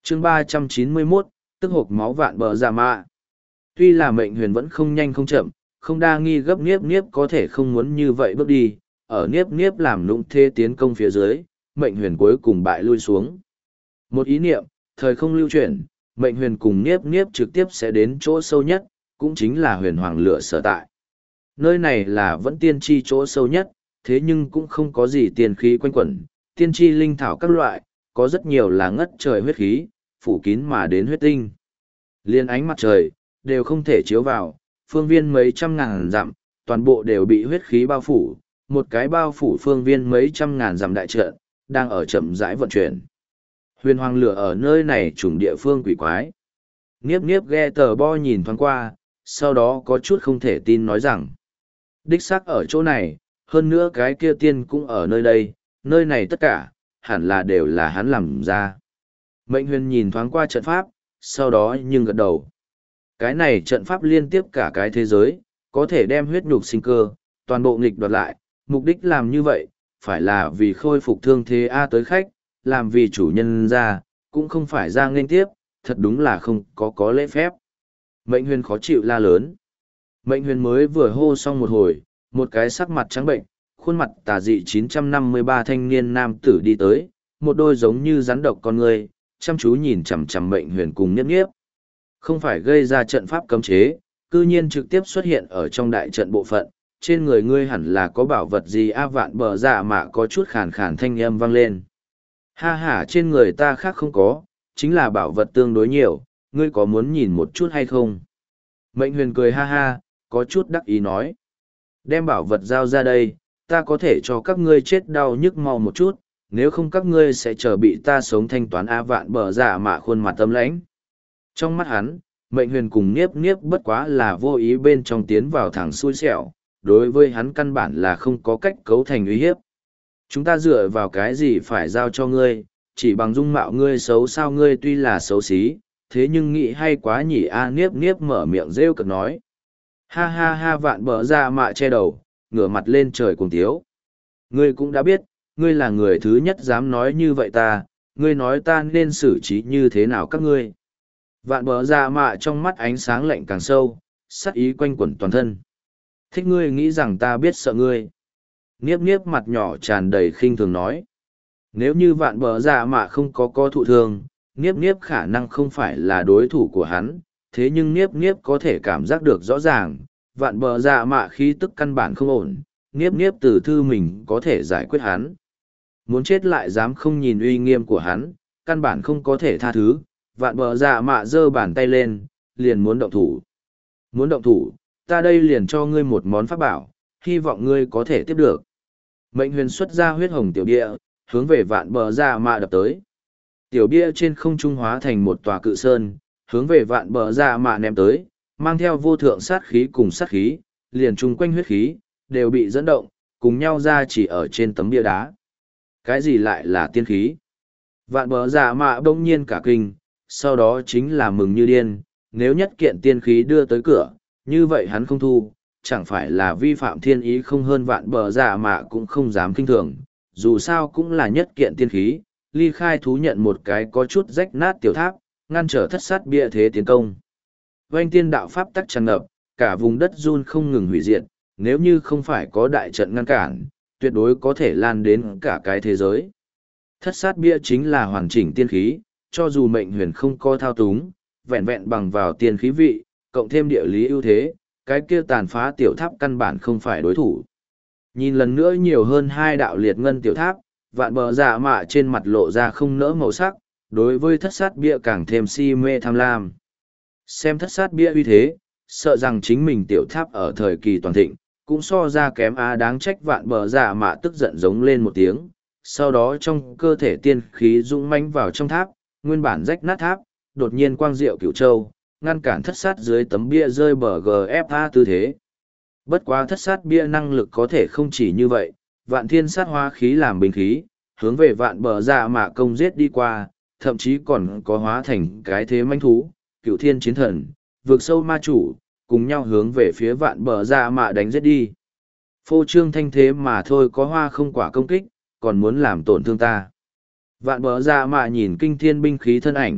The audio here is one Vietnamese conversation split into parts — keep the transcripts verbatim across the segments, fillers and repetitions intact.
chương ba trăm chín mươi mốt, tức hộp máu vạn bờ dạ mạ. Tuy là mệnh huyền vẫn không nhanh không chậm, không đa nghi gấp Niếp Niếp có thể không muốn như vậy bước đi, ở Niếp Niếp làm nũng thê tiến công phía dưới, mệnh huyền cuối cùng bại lui xuống. Một ý niệm, thời không lưu chuyển, mệnh huyền cùng Niếp Niếp trực tiếp sẽ đến chỗ sâu nhất, cũng chính là huyền hoàng lửa sở tại. Nơi này là vẫn tiên tri chỗ sâu nhất, thế nhưng cũng không có gì tiên khí quanh quẩn, tiên tri linh thảo các loại, có rất nhiều là ngất trời huyết khí, phủ kín mà đến huyết tinh. Liên ánh mặt trời, đều không thể chiếu vào, phương viên mấy trăm ngàn dặm, toàn bộ đều bị huyết khí bao phủ, một cái bao phủ phương viên mấy trăm ngàn dặm đại trận, đang ở chậm rãi vận chuyển. Huyền hoàng lửa ở nơi này trùng địa phương quỷ quái. Niếp Niếp ghe tờ bo nhìn thoáng qua, sau đó có chút không thể tin nói rằng, đích xác ở chỗ này, hơn nữa cái kia tiên cũng ở nơi đây, nơi này tất cả, hẳn là đều là hắn làm ra. Mệnh huyền nhìn thoáng qua trận pháp, sau đó nhưng gật đầu. Cái này trận pháp liên tiếp cả cái thế giới, có thể đem huyết nhục sinh cơ, toàn bộ nghịch đoạt lại, mục đích làm như vậy, phải là vì khôi phục thương thế A tới khách, làm vì chủ nhân ra, cũng không phải ra nghênh tiếp, thật đúng là không có có lễ phép. Mệnh huyền khó chịu la lớn. Mệnh huyền mới vừa hô xong một hồi, một cái sắc mặt trắng bệnh, khuôn mặt tà dị chín trăm năm mươi ba thanh niên nam tử đi tới, một đôi giống như rắn độc con người, chăm chú nhìn chằm chằm mệnh huyền cùng Niếp Niếp. Không phải gây ra trận pháp cấm chế, cư nhiên trực tiếp xuất hiện ở trong đại trận bộ phận, trên người ngươi hẳn là có bảo vật gì a vạn bờ dạ mạ có chút khàn khàn thanh âm vang lên. Ha ha, trên người ta khác không có, chính là bảo vật tương đối nhiều, ngươi có muốn nhìn một chút hay không? Mệnh huyền cười ha ha, có chút đắc ý nói. Đem bảo vật giao ra đây, ta có thể cho các ngươi chết đau nhức mau một chút, nếu không các ngươi sẽ chờ bị ta sống thanh toán a vạn bờ dạ mạ khuôn mặt tâm lãnh. Trong mắt hắn, mệnh huyền cùng Niếp Niếp bất quá là vô ý bên trong tiến vào thẳng xui xẻo, đối với hắn căn bản là không có cách cấu thành uy hiếp. Chúng ta dựa vào cái gì phải giao cho ngươi, chỉ bằng dung mạo ngươi xấu sao ngươi tuy là xấu xí, thế nhưng nghĩ hay quá nhỉ a Niếp Niếp mở miệng rêu cực nói. Ha ha ha vạn bờ ra mạ che đầu, ngửa mặt lên trời cùng tiếu. Ngươi cũng đã biết, ngươi là người thứ nhất dám nói như vậy ta, ngươi nói ta nên xử trí như thế nào các ngươi. Vạn bờ ra mạ trong mắt ánh sáng lạnh càng sâu, sắc ý quanh quẩn toàn thân. Thích ngươi nghĩ rằng ta biết sợ ngươi. Niếp Niếp mặt nhỏ tràn đầy khinh thường nói. Nếu như vạn bờ ra mạ không có có thụ thương, Niếp Niếp khả năng không phải là đối thủ của hắn, thế nhưng Niếp Niếp có thể cảm giác được rõ ràng, vạn bờ ra mạ khí tức căn bản không ổn, Niếp Niếp từ thư mình có thể giải quyết hắn. Muốn chết lại dám không nhìn uy nghiêm của hắn, căn bản không có thể tha thứ, vạn bờ ra mạ giơ bàn tay lên, liền muốn động thủ. Muốn động thủ, ta đây liền cho ngươi một món pháp bảo, hy vọng ngươi có thể tiếp được. Mệnh huyền xuất ra huyết hồng tiểu bia, hướng về vạn bờ ra mạ đập tới. Tiểu bia trên không trung hóa thành một tòa cự sơn, hướng về vạn bờ ra mạ ném tới, mang theo vô thượng sát khí cùng sát khí, liền chung quanh huyết khí, đều bị dẫn động, cùng nhau ra chỉ ở trên tấm bia đá. Cái gì lại là tiên khí? Vạn bờ ra mạ bỗng nhiên cả kinh, sau đó chính là mừng như điên, nếu nhất kiện tiên khí đưa tới cửa, như vậy hắn không thu, chẳng phải là vi phạm thiên ý không hơn vạn bờ dạ mà cũng không dám kinh thường, dù sao cũng là nhất kiện tiên khí, ly khai thú nhận một cái có chút rách nát tiểu tháp, ngăn trở thất sát bia thế tiến công. Oanh tiên đạo pháp tắc tràn ngập, cả vùng đất run không ngừng hủy diệt, nếu như không phải có đại trận ngăn cản, tuyệt đối có thể lan đến cả cái thế giới. Thất sát bia chính là hoàn chỉnh tiên khí, cho dù mệnh huyền không có thao túng, vẹn vẹn bằng vào tiên khí vị, cộng thêm địa lý ưu thế, cái kia tàn phá tiểu tháp căn bản không phải đối thủ. Nhìn lần nữa nhiều hơn hai đạo liệt ngân tiểu tháp, vạn bờ dạ mạ trên mặt lộ ra không nỡ màu sắc, đối với thất sát bia càng thêm si mê tham lam. Xem thất sát bia uy thế, sợ rằng chính mình tiểu tháp ở thời kỳ toàn thịnh, cũng so ra kém á đáng trách vạn bờ dạ mạ tức giận giống lên một tiếng, sau đó trong cơ thể tiên khí dũng mãnh vào trong tháp, nguyên bản rách nát tháp, đột nhiên quang diệu cửu châu, ngăn cản thất sát dưới tấm bia rơi bờ giê ép a tư thế. Bất quá thất sát bia năng lực có thể không chỉ như vậy, vạn thiên sát hóa khí làm binh khí, hướng về vạn bờ dạ mạ công giết đi qua, thậm chí còn có hóa thành cái thế manh thú, cửu thiên chiến thần, vượt sâu ma chủ, cùng nhau hướng về phía vạn bờ dạ mạ đánh giết đi. Phô trương thanh thế mà thôi có hoa không quả công kích, còn muốn làm tổn thương ta. Vạn bờ dạ mạ nhìn kinh thiên binh khí thân ảnh,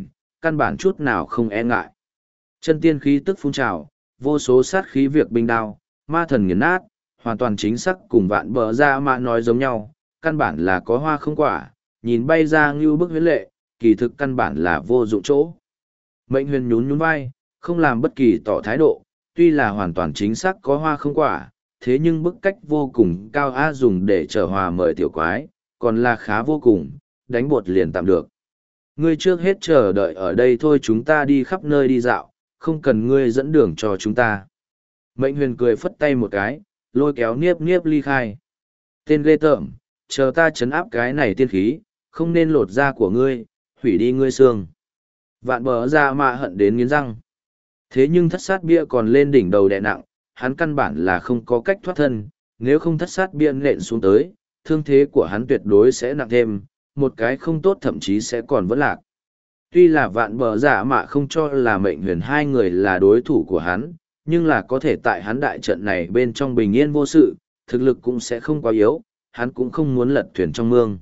căn bản chút nào không e ngại. Chân tiên khí tức phun trào, vô số sát khí việc binh đao, ma thần nghiền nát, hoàn toàn chính xác cùng vạn bờ ra mà nói giống nhau, căn bản là có hoa không quả, nhìn bay ra ngưu bức huyễn lệ, kỳ thực căn bản là vô dụng chỗ. Mệnh huyền nhún nhún vai, không làm bất kỳ tỏ thái độ, tuy là hoàn toàn chính xác có hoa không quả, thế nhưng bức cách vô cùng cao á dùng để trở hòa mời tiểu quái, còn là khá vô cùng, đánh bột liền tạm được. Ngươi trước hết chờ đợi ở đây thôi, chúng ta đi khắp nơi đi dạo, không cần ngươi dẫn đường cho chúng ta. Mệnh huyền cười phất tay một cái, lôi kéo niếp niếp ly khai. Tên ghê tởm, chờ ta chấn áp cái này tiên khí, không nên lột da của ngươi, hủy đi ngươi xương. Vạn bờ ra mạ hận đến nghiến răng. Thế nhưng thất sát bia còn lên đỉnh đầu đè nặng, hắn căn bản là không có cách thoát thân, nếu không thất sát bia nện xuống tới, thương thế của hắn tuyệt đối sẽ nặng thêm, một cái không tốt thậm chí sẽ còn vẫn lạc. Tuy là vạn bờ giả mạ không cho là mệnh huyền hai người là đối thủ của hắn, nhưng là có thể tại hắn đại trận này bên trong bình yên vô sự, thực lực cũng sẽ không quá yếu, hắn cũng không muốn lật thuyền trong mương.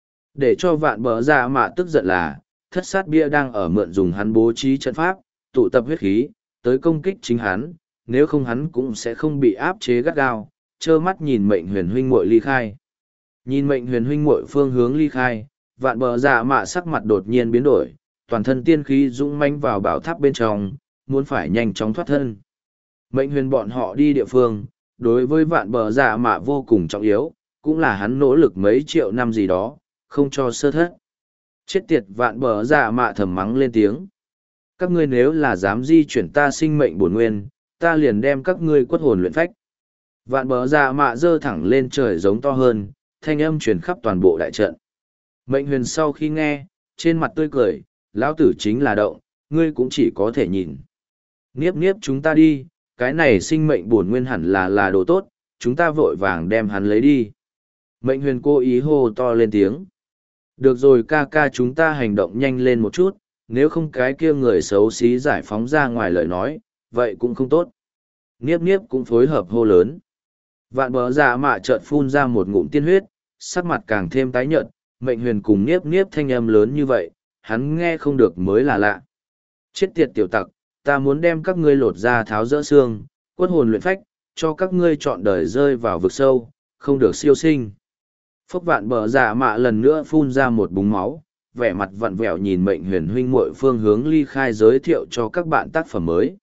Để cho vạn bờ giả mạ tức giận là, thất sát bia đang ở mượn dùng hắn bố trí trận pháp, tụ tập huyết khí, tới công kích chính hắn, nếu không hắn cũng sẽ không bị áp chế gắt gao, trơ mắt nhìn mệnh huyền huynh muội ly khai. Nhìn mệnh huyền huynh muội phương hướng ly khai, vạn bờ giả mạ sắc mặt đột nhiên biến đổi, toàn thân tiên khí dũng mãnh vào bảo tháp bên trong, muốn phải nhanh chóng thoát thân. Mệnh huyền bọn họ đi địa phương, đối với vạn bờ giả mạ vô cùng trọng yếu, cũng là hắn nỗ lực mấy triệu năm gì đó, không cho sơ thất. Chết tiệt, vạn bờ giả mạ thầm mắng lên tiếng. Các ngươi nếu là dám di chuyển ta sinh mệnh bổn nguyên, ta liền đem các ngươi quất hồn luyện phách. Vạn bờ giả mạ giơ thẳng lên trời giống to hơn, thanh âm truyền khắp toàn bộ đại trận. Mệnh huyền sau khi nghe, trên mặt tươi cười, lão tử chính là động, ngươi cũng chỉ có thể nhìn. Niếp niếp chúng ta đi, cái này sinh mệnh bổn nguyên hẳn là là đồ tốt, chúng ta vội vàng đem hắn lấy đi. Mệnh huyền cố ý hô to lên tiếng. Được rồi ca ca, chúng ta hành động nhanh lên một chút, nếu không cái kia người xấu xí giải phóng ra ngoài lời nói, vậy cũng không tốt. Niếp niếp cũng phối hợp hô lớn. Vạn bờ giả mạ chợt phun ra một ngụm tiên huyết, sắc mặt càng thêm tái nhợt, mệnh huyền cùng niếp niếp thanh âm lớn như vậy, hắn nghe không được mới là lạ. Chết tiệt tiểu tặc, ta muốn đem các ngươi lột ra tháo rỡ xương, quất hồn luyện phách, cho các ngươi chọn đời rơi vào vực sâu, không được siêu sinh. Phốc vạn bờ giả mạ lần nữa phun ra một búng máu, vẻ mặt vặn vẹo nhìn mệnh huyền huynh muội phương hướng ly khai, giới thiệu cho các bạn tác phẩm mới.